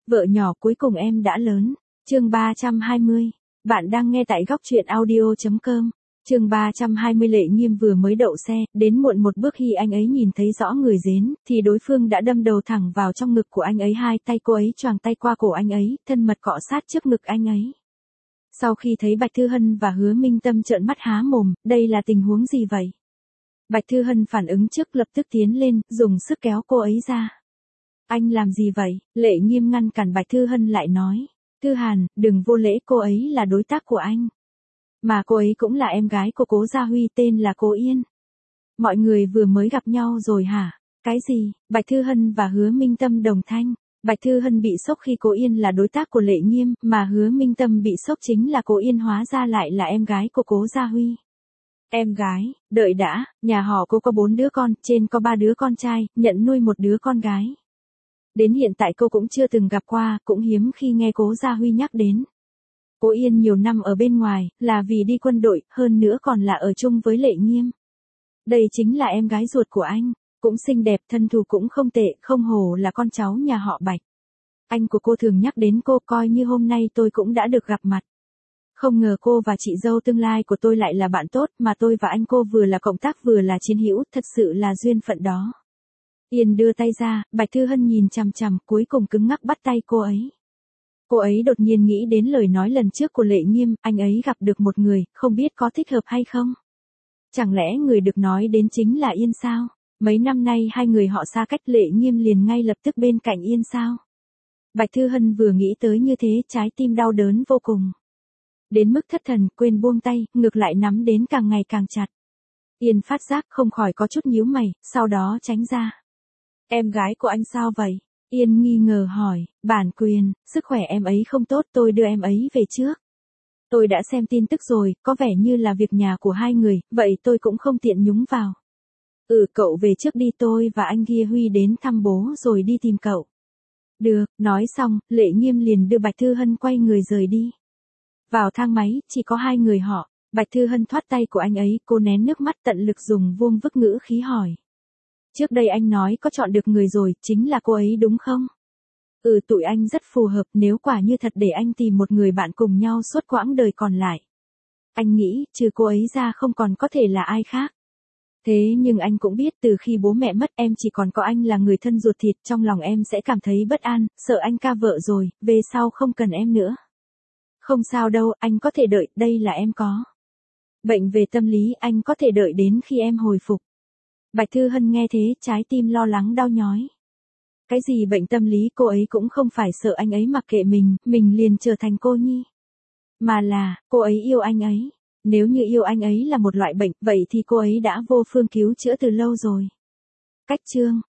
Vợ nhỏ cuối cùng em đã lớn. Chương 320. Bạn đang nghe tại góc truyện audio.com. Chương 320. Lệ Nghiêm vừa mới đậu xe, đến muộn một bước khi anh ấy nhìn thấy rõ người đến, thì đối phương đã đâm đầu thẳng vào trong ngực của anh ấy, hai tay cô ấy choàng tay qua cổ anh ấy, thân mật cọ sát trước ngực anh ấy. Sau khi thấy Bạch Thư Hân và Hứa Minh Tâm trợn mắt há mồm, đây là tình huống gì vậy? Bạch Thư Hân phản ứng trước, lập tức tiến lên, dùng sức kéo cô ấy ra. Anh làm gì vậy? Lệ Nghiêm ngăn cản Bạch Thư Hân lại nói. Thư Hàn, đừng vô lễ, cô ấy là đối tác của anh. Mà cô ấy cũng là em gái của Cố Gia Huy, tên là Cố Yên. Mọi người vừa mới gặp nhau rồi hả? Cái gì? Bạch Thư Hân và Hứa Minh Tâm đồng thanh. Bạch Thư Hân bị sốc khi Cố Yên là đối tác của Lệ Nghiêm, mà Hứa Minh Tâm bị sốc chính là Cố Yên hóa ra lại là em gái của Cố Gia Huy. Em gái, đợi đã, nhà họ cô có 4 đứa con, trên có 3 đứa con trai, nhận nuôi một đứa con gái. Đến hiện tại cô cũng chưa từng gặp qua, cũng hiếm khi nghe Cố Gia Huy nhắc đến. Cố Yên nhiều năm ở bên ngoài, là vì đi quân đội, hơn nữa còn là ở chung với Lệ Nghiêm. Đây chính là em gái ruột của anh, cũng xinh đẹp, thân thủ cũng không tệ, không hổ là con cháu nhà họ Bạch. Anh của cô thường nhắc đến cô, coi như hôm nay tôi cũng đã được gặp mặt. Không ngờ cô và chị dâu tương lai của tôi lại là bạn tốt, mà tôi và anh cô vừa là cộng tác vừa là chiến hữu, thật sự là duyên phận đó. Yên đưa tay ra, Bạch Thư Hân nhìn chằm chằm, cuối cùng cứng ngắc bắt tay cô ấy. Cô ấy đột nhiên nghĩ đến lời nói lần trước của Lệ Nghiêm, anh ấy gặp được một người, không biết có thích hợp hay không. Chẳng lẽ người được nói đến chính là Yên sao? Mấy năm nay hai người họ xa cách, Lệ Nghiêm liền ngay lập tức bên cạnh Yên sao? Bạch Thư Hân vừa nghĩ tới như thế, trái tim đau đớn vô cùng. Đến mức thất thần, quên buông tay, ngược lại nắm đến càng ngày càng chặt. Yên phát giác không khỏi có chút nhíu mày, sau đó tránh ra. Em gái của anh sao vậy? Yên nghi ngờ hỏi. Bản quyền, sức khỏe em ấy không tốt, tôi đưa em ấy về trước. Tôi đã xem tin tức rồi, có vẻ như là việc nhà của hai người, vậy tôi cũng không tiện nhúng vào. Cậu về trước đi, tôi và anh kia Huy đến thăm bố rồi đi tìm cậu. Được, nói xong, Lệ Nghiêm liền đưa Bạch Thư Hân quay người rời đi. Vào thang máy, chỉ có hai người họ. Bạch Thư Hân thoát tay của anh ấy, cô nén nước mắt tận lực dùng vuông vức ngữ khí hỏi. Trước đây anh nói có chọn được người rồi, chính là cô ấy đúng không? Tụi anh rất phù hợp, nếu quả như thật để anh tìm một người bạn cùng nhau suốt quãng đời còn lại. Anh nghĩ, trừ cô ấy ra không còn có thể là ai khác. Thế nhưng anh cũng biết từ khi bố mẹ mất em chỉ còn có anh là người thân ruột thịt, trong lòng em sẽ cảm thấy bất an, sợ anh ca vợ rồi, về sau không cần em nữa. Không sao đâu, anh có thể đợi, đây là em có. Bệnh về tâm lý anh có thể đợi đến khi em hồi phục. Bạch Thư Hân nghe thế, trái tim lo lắng đau nhói. Cái gì bệnh tâm lý, cô ấy cũng không phải sợ anh ấy mặc kệ mình liền trở thành cô nhi. Mà là, cô ấy yêu anh ấy. Nếu như yêu anh ấy là một loại bệnh, vậy thì cô ấy đã vô phương cứu chữa từ lâu rồi. Cách chương.